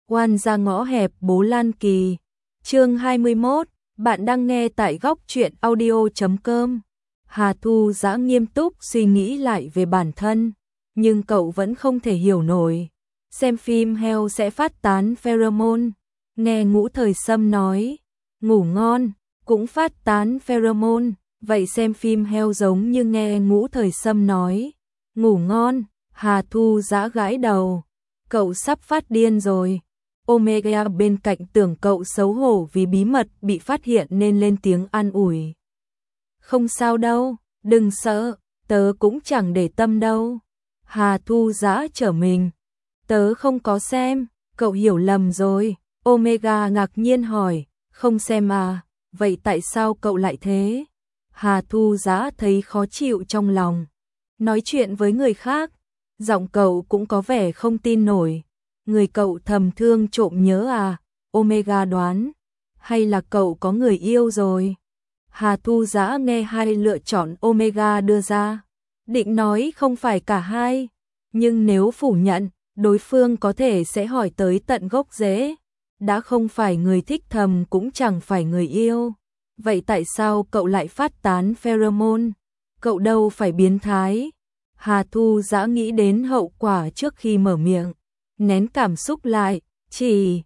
Oan ra ngõ hẹp Bố Lan Kỳ. Chương 21, bạn đang nghe tại góc truyện audio.com. Hà Thu Dã nghiêm túc suy nghĩ lại về bản thân, nhưng cậu vẫn không thể hiểu nổi. Xem phim heo sẽ phát tán pheromone, nghe Ngũ Thời Sâm nói, ngủ ngon cũng phát tán pheromone, vậy xem phim heo giống như nghe Ngũ Thời Sâm nói, ngủ ngon. Hà Thu Dã gãi đầu, cậu sắp phát điên rồi. Omega bên cạnh tưởng cậu xấu hổ vì bí mật bị phát hiện nên lên tiếng an ủi. Không sao đâu, đừng sợ, tớ cũng chẳng để tâm đâu. Hà Thu Dã trở mình, tớ không có xem, cậu hiểu lầm rồi. Omega ngạc nhiên hỏi, không xem à, vậy tại sao cậu lại thế? Hà Thu Dã thấy khó chịu trong lòng. Nói chuyện với người khác, giọng cậu cũng có vẻ không tin nổi. Người cậu thầm thương trộm nhớ à? Omega đoán. Hay là cậu có người yêu rồi? Hà Thu Dã nghe hai lựa chọn Omega đưa ra, định nói không phải cả hai, nhưng nếu phủ nhận, đối phương có thể sẽ hỏi tới tận gốc rễ. Đã không phải người thích thầm cũng chẳng phải người yêu. Vậy tại sao cậu lại phát tán pheromone? Cậu đâu phải biến thái. Hà Thu Dã nghĩ đến hậu quả trước khi mở miệng, nén cảm xúc lại, chỉ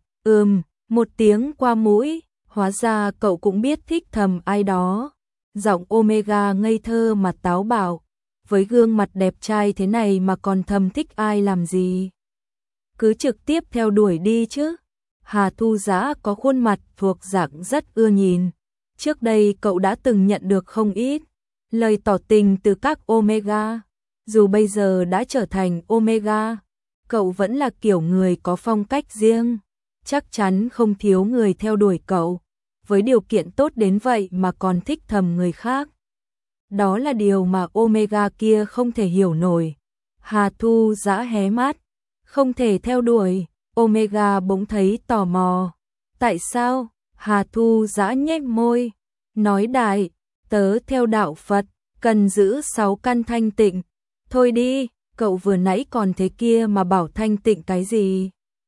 một tiếng qua mũi, hóa ra cậu cũng biết thích thầm ai đó. Giọng Omega ngây thơ mà táo bạo, với gương mặt đẹp trai thế này mà còn thầm thích ai làm gì? Cứ trực tiếp theo đuổi đi chứ. Hà Thu Dã có khuôn mặt thuộc dạng rất ưa nhìn. Trước đây cậu đã từng nhận được không ít lời tỏ tình từ các Omega. Dù bây giờ đã trở thành Omega, cậu vẫn là kiểu người có phong cách riêng. Chắc chắn không thiếu người theo đuổi cậu, với điều kiện tốt đến vậy mà còn thích thầm người khác. Đó là điều mà Omega kia không thể hiểu nổi. Hà Thu Dã hé mắt, không thể theo đuổi. Omega bỗng thấy tò mò. Tại sao? Hà Thu Dã nhếch môi, nói đại, tớ theo đạo Phật, cần giữ 6 căn thanh tịnh. Thôi đi, cậu vừa nãy còn thế kia mà bảo thanh tịnh cái gì?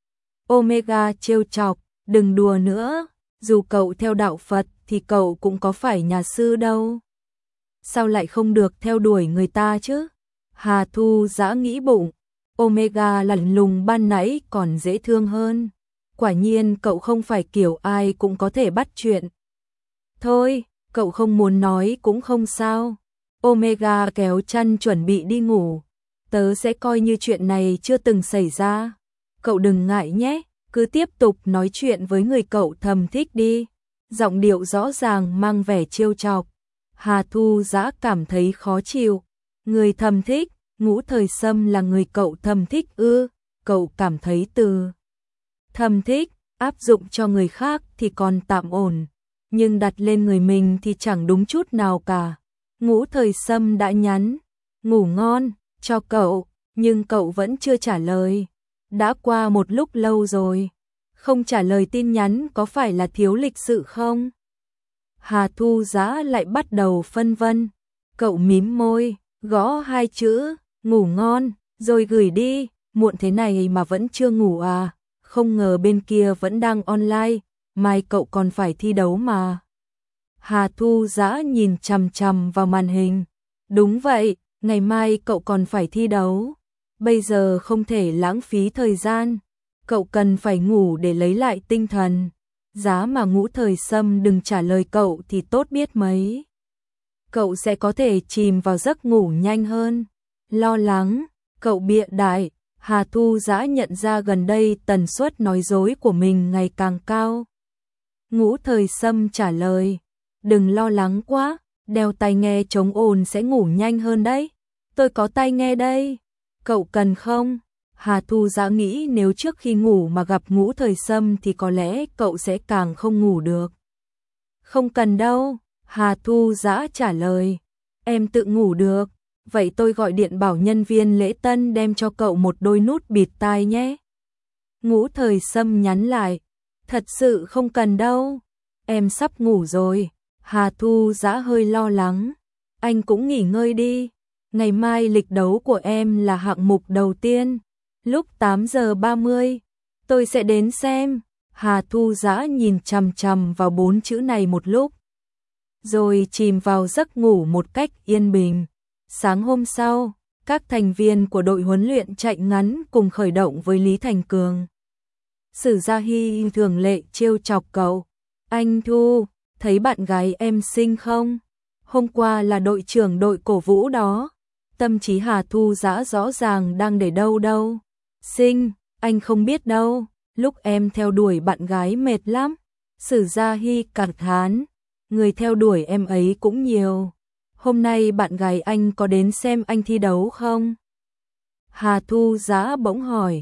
Omega trêu chọc, đừng đùa nữa, dù cậu theo đạo Phật thì cậu cũng có phải nhà sư đâu. Sao lại không được theo đuổi người ta chứ? Hà Thu Dã nghĩ bụng, Omega lạnh lùng ban nãy còn dễ thương hơn. Quả nhiên cậu không phải kiểu ai cũng có thể bắt chuyện. Thôi, cậu không muốn nói cũng không sao. Omega kéo chăn chuẩn bị đi ngủ. Tớ sẽ coi như chuyện này chưa từng xảy ra. Cậu đừng ngại nhé, cứ tiếp tục nói chuyện với người cậu thầm thích đi. Giọng điệu rõ ràng mang vẻ trêu chọc. Hà Thu Dã cảm thấy khó chịu. Người thầm thích, Ngũ Thời Sâm là người cậu thầm thích ư? Cậu cảm thấy từ thầm thích áp dụng cho người khác thì còn tạm ổn, nhưng đặt lên người mình thì chẳng đúng chút nào cả. Ngũ Thời Sâm đã nhắn ngủ ngon cho cậu, nhưng cậu vẫn chưa trả lời. Đã qua một lúc lâu rồi, không trả lời tin nhắn có phải là thiếu lịch sự không? Hà Thu Dã lại bắt đầu phân vân. Cậu mím môi, gõ hai chữ ngủ ngon rồi gửi đi. Muộn thế này mà vẫn chưa ngủ à? Không ngờ bên kia vẫn đang online, mai cậu còn phải thi đấu mà. Hà Thu Dã nhìn chằm chằm vào màn hình. Đúng vậy, ngày mai cậu còn phải thi đấu. Bây giờ không thể lãng phí thời gian. Cậu cần phải ngủ để lấy lại tinh thần. Giá mà Ngũ Thời Sâm đừng trả lời cậu thì tốt biết mấy. Cậu sẽ có thể chìm vào giấc ngủ nhanh hơn. Lo lắng, cậu bịa đại. Hà Thu Dã nhận ra gần đây tần suất nói dối của mình ngày càng cao. Ngũ Thời Sâm trả lời, đừng lo lắng quá, đeo tai nghe chống ồn sẽ ngủ nhanh hơn đấy. Tôi có tai nghe đây, cậu cần không? Hà Thu Dã nghĩ nếu trước khi ngủ mà gặp Ngũ Thời Sâm thì có lẽ cậu sẽ càng không ngủ được. Không cần đâu, Hà Thu Dã trả lời, em tự ngủ được. Vậy tôi gọi điện bảo nhân viên lễ tân đem cho cậu một đôi nút bịt tai nhé. Ngũ Thời Sâm nhắn lại, thật sự không cần đâu, em sắp ngủ rồi. Hà Thu Dã hơi lo lắng, anh cũng nghỉ ngơi đi. Ngày mai lịch đấu của em là hạng mục đầu tiên, lúc 8:30. tôi sẽ đến xem. Hà Thu Dã nhìn chằm chằm vào 4 chữ này một lúc, rồi chìm vào giấc ngủ một cách yên bình. Sáng hôm sau, các thành viên của đội huấn luyện chạy ngắn cùng khởi động với Lý Thành Cường. Sử Gia Hy thường lệ trêu chọc cậu. Anh Thu, thấy bạn gái em xinh không? Hôm qua là đội trưởng đội cổ vũ đó. Tâm trí Hà Thu Dã rõ ràng đang để đâu đâu. Xinh, anh không biết đâu. Lúc em theo đuổi bạn gái mệt lắm. Sử Gia Hy cảm thán. Người theo đuổi em ấy cũng nhiều. Hôm nay bạn gái anh có đến xem anh thi đấu không? Hà Thu Dã bỗng hỏi.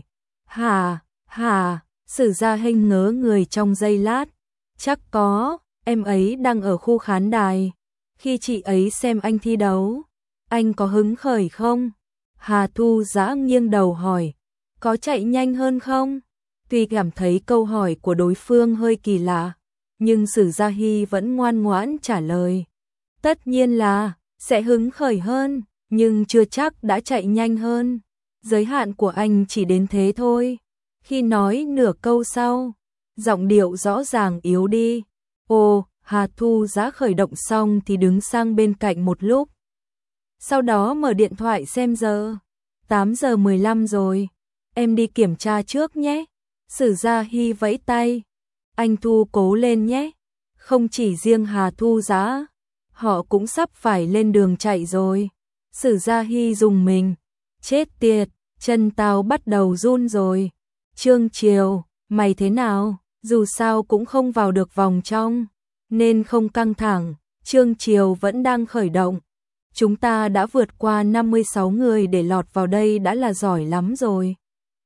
Hả? Sử Gia Hy ngớ người trong giây lát. Chắc có, em ấy đang ở khu khán đài. Khi chị ấy xem anh thi đấu, anh có hứng khởi không? Hà Thu Dã nghiêng đầu hỏi. Có chạy nhanh hơn không? Tuy cảm thấy câu hỏi của đối phương hơi kỳ lạ, nhưng Sử Gia Hy vẫn ngoan ngoãn trả lời. Tất nhiên là sẽ hứng khởi hơn, nhưng chưa chắc đã chạy nhanh hơn. Giới hạn của anh chỉ đến thế thôi. Khi nói nửa câu sau, giọng điệu rõ ràng yếu đi. Ồ, Hà Thu Dã khởi động xong thì đứng sang bên cạnh một lúc. Sau đó mở điện thoại xem giờ. 8 giờ 15 rồi. Em đi kiểm tra trước nhé. Sử Gia Hy vẫy tay. Anh Thu cố lên nhé. Không chỉ riêng Hà Thu Dã, họ cũng sắp phải lên đường chạy rồi. Sử Gia Hy rùng mình. Chết tiệt, chân tao bắt đầu run rồi. Trương Triều, mày thế nào? Dù sao cũng không vào được vòng trong, nên không căng thẳng. Trương Triều vẫn đang khởi động. Chúng ta đã vượt qua 56 người để lọt vào đây đã là giỏi lắm rồi.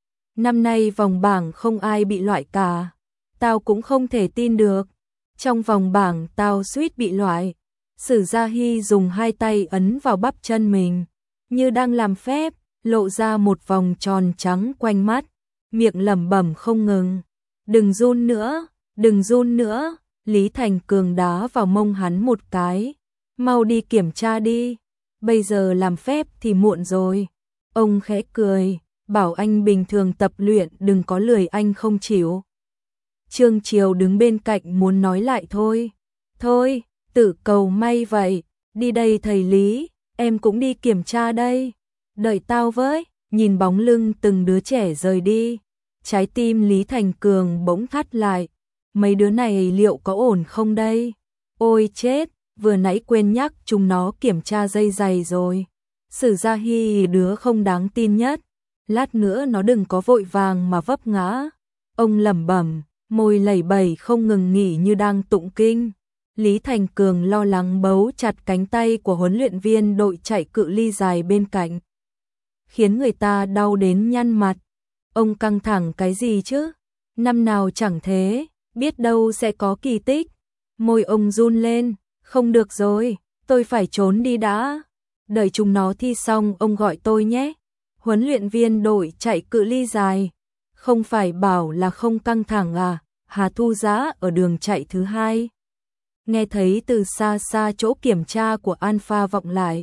Năm nay vòng bảng không ai bị loại cả. Tao cũng không thể tin được. Trong vòng bảng tao suýt bị loại. Sử Gia Hy dùng hai tay ấn vào bắp chân mình, như đang làm phép, lộ ra một vòng tròn trắng quanh mắt, miệng lẩm bẩm không ngừng. Đừng run nữa, đừng run nữa. Lý Thành Cường đá vào mông hắn một cái. Mau đi kiểm tra đi. Bây giờ làm phép thì muộn rồi. Ông khẽ cười, bảo anh bình thường tập luyện, đừng có lười anh không chịu. Trương Triều đứng bên cạnh muốn nói lại thôi. Thôi, tự cầu may vậy. Đi đây thầy Lý, em cũng đi kiểm tra đây. Đợi tao với. Nhìn bóng lưng từng đứa trẻ rời đi, trái tim Lý Thành Cường bỗng thắt lại. Mấy đứa này liệu có ổn không đây? Ôi chết, vừa nãy quên nhắc chúng nó kiểm tra dây giày rồi. Sử Gia Hy đứa không đáng tin nhất. Lát nữa nó đừng có vội vàng mà vấp ngã. Ông lẩm bẩm, môi lẩy bẩy không ngừng nghỉ như đang tụng kinh. Lý Thành Cường lo lắng bấu chặt cánh tay của huấn luyện viên đội chạy cự ly dài bên cạnh, khiến người ta đau đến nhăn mặt. Ông căng thẳng cái gì chứ? Năm nào chẳng thế, biết đâu sẽ có kỳ tích. Môi ông run lên, không được rồi, tôi phải trốn đi đã. Đợi chúng nó thi xong ông gọi tôi nhé. Huấn luyện viên đội chạy cự ly dài. Không phải bảo là không căng thẳng à? Hà Thu Dã ở đường chạy thứ hai, nghe thấy từ xa xa chỗ kiểm tra của Alpha vọng lại.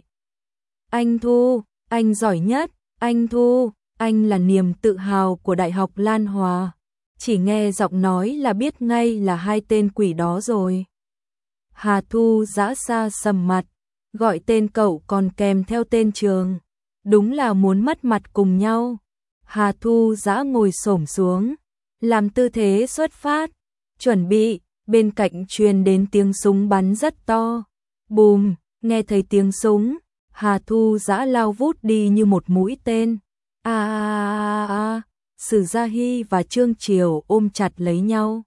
Anh Thu, anh giỏi nhất. Anh Thu, anh là niềm tự hào của Đại học Lan Hòa. Chỉ nghe giọng nói là biết ngay là hai tên quỷ đó rồi. Hà Thu Dã xa sầm mặt, gọi tên cậu còn kèm theo tên trường. Đúng là muốn mất mặt cùng nhau. Hà Thu Dã ngồi xổm xuống, làm tư thế xuất phát, chuẩn bị. Bên cạnh truyền đến tiếng súng bắn rất to. Bùm, nghe thấy tiếng súng, Hà Thu Dã lao vút đi như một mũi tên. Sử Gia Hy và Trương Triều ôm chặt lấy nhau.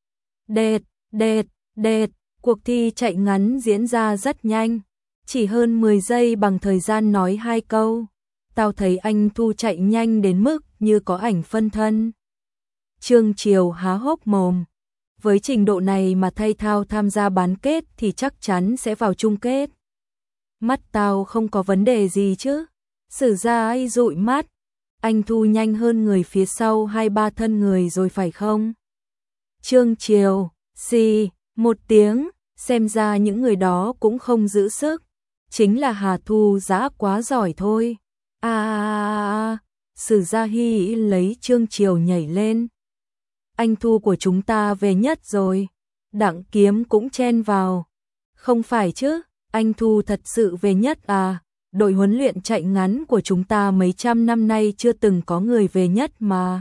Đệt, cuộc thi chạy ngắn diễn ra rất nhanh, chỉ hơn 10 giây bằng thời gian nói 2 câu. Tao thấy anh Thu chạy nhanh đến mức như có ảnh phân thân. Trương Triều há hốc mồm. Với trình độ này mà thay thao tham gia bán kết thì chắc chắn sẽ vào chung kết. Mắt tao không có vấn đề gì chứ? Sử Gia Hy dụi mắt. Anh Thu nhanh hơn người phía sau 2-3 thân người rồi phải không? Trương Triều, xì, một tiếng, xem ra những người đó cũng không giữ sức. Chính là Hà Thu Dã quá giỏi thôi. Sử Gia Hy lấy Trương Triều nhảy lên. anh Thu của chúng ta về nhất rồi. Đặng Kiếm cũng chen vào. Không phải chứ, anh Thu thật sự về nhất à? Đội huấn luyện chạy ngắn của chúng ta mấy trăm năm nay chưa từng có người về nhất mà.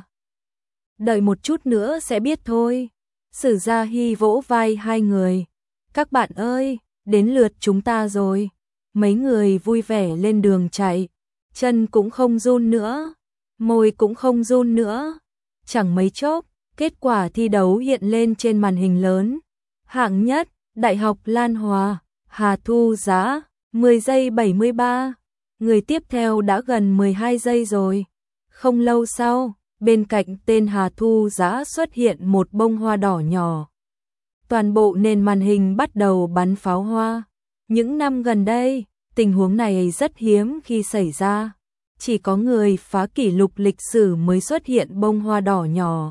Đợi một chút nữa sẽ biết thôi. Sử Gia Hy vỗ vai hai người. Các bạn ơi, đến lượt chúng ta rồi. Mấy người vui vẻ lên đường chạy. Chân cũng không run nữa, môi cũng không run nữa. Chẳng mấy chốc, kết quả thi đấu hiện lên trên màn hình lớn. Hạng nhất, Đại học Lan Hòa, Hà Thu Giá, 10 giây 73. Người tiếp theo đã gần 12 giây rồi. Không lâu sau, bên cạnh tên Hà Thu Giá xuất hiện một bông hoa đỏ nhỏ. Toàn bộ nền màn hình bắt đầu bắn pháo hoa. Những năm gần đây, tình huống này rất hiếm khi xảy ra. Chỉ có người phá kỷ lục lịch sử mới xuất hiện bông hoa đỏ nhỏ.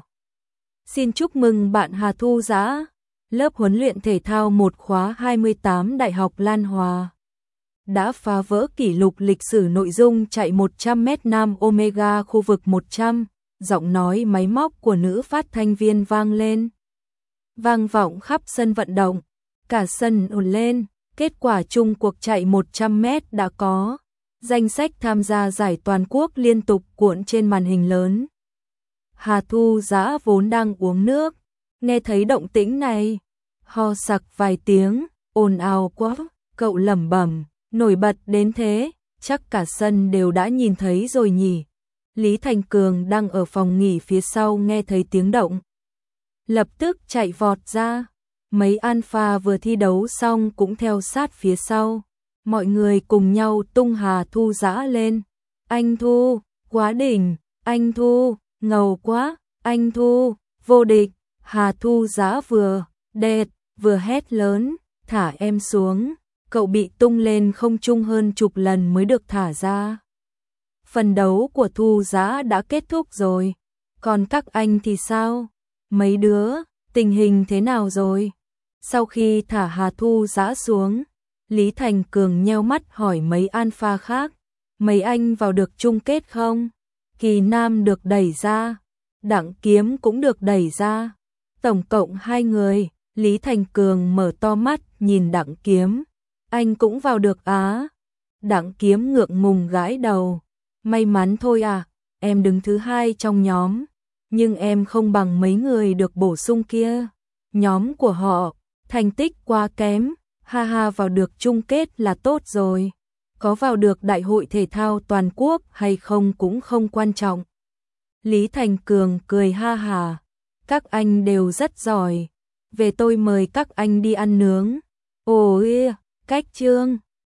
Xin chúc mừng bạn Hà Thu Giá, lớp huấn luyện thể thao 1 khóa 28 Đại học Lan Hòa đã phá vỡ kỷ lục lịch sử nội dung chạy 100m nam Omega khu vực 100, giọng nói máy móc của nữ phát thanh viên vang lên. Vang vọng khắp sân vận động, cả sân ồn lên, kết quả chung cuộc chạy 100m đã có. Danh sách tham gia giải toàn quốc liên tục cuộn trên màn hình lớn. Hà Thu Giá vốn đang uống nước, nghe thấy động tĩnh này, ho sặc vài tiếng, ồn ào quá, cậu lẩm bẩm, nổi bật đến thế, chắc cả sân đều đã nhìn thấy rồi nhỉ. Lý Thành Cường đang ở phòng nghỉ phía sau nghe thấy tiếng động, lập tức chạy vọt ra. Mấy alpha vừa thi đấu xong cũng theo sát phía sau. Mọi người cùng nhau tung Hà Thu Giá lên. Anh Thu, quá đỉnh, anh Thu, ngầu quá, anh Thu, vô địch. Hà Thu Giá vừa đẹp, vừa hét lớn, thả em xuống. Cậu bị tung lên không trung hơn chục lần mới được thả ra. Phần đấu của Thu Giá đã kết thúc rồi. Còn các anh thì sao? Mấy đứa, tình hình thế nào rồi? Sau khi thả Hà Thu Giá xuống, Lý Thành Cường nheo mắt hỏi mấy alpha khác, mấy anh vào được chung kết không? Kỳ Nam được đẩy ra, Đặng Kiếm cũng được đẩy ra, tổng cộng 2 người. Lý Thành Cường mở to mắt nhìn Đặng Kiếm, anh cũng vào được á? Đặng Kiếm ngượng ngùng gãi đầu, may mắn thôi à, em đứng thứ 2 trong nhóm, nhưng em không bằng mấy người được bổ sung kia. Nhóm của họ, thành tích quá kém. Ha ha, vào được chung kết là tốt rồi. Có vào được đại hội thể thao toàn quốc hay không cũng không quan trọng. Lý Thành Cường cười ha hà. Các anh đều rất giỏi. Về tôi mời các anh đi ăn nướng. Ồ ê, cách Trương.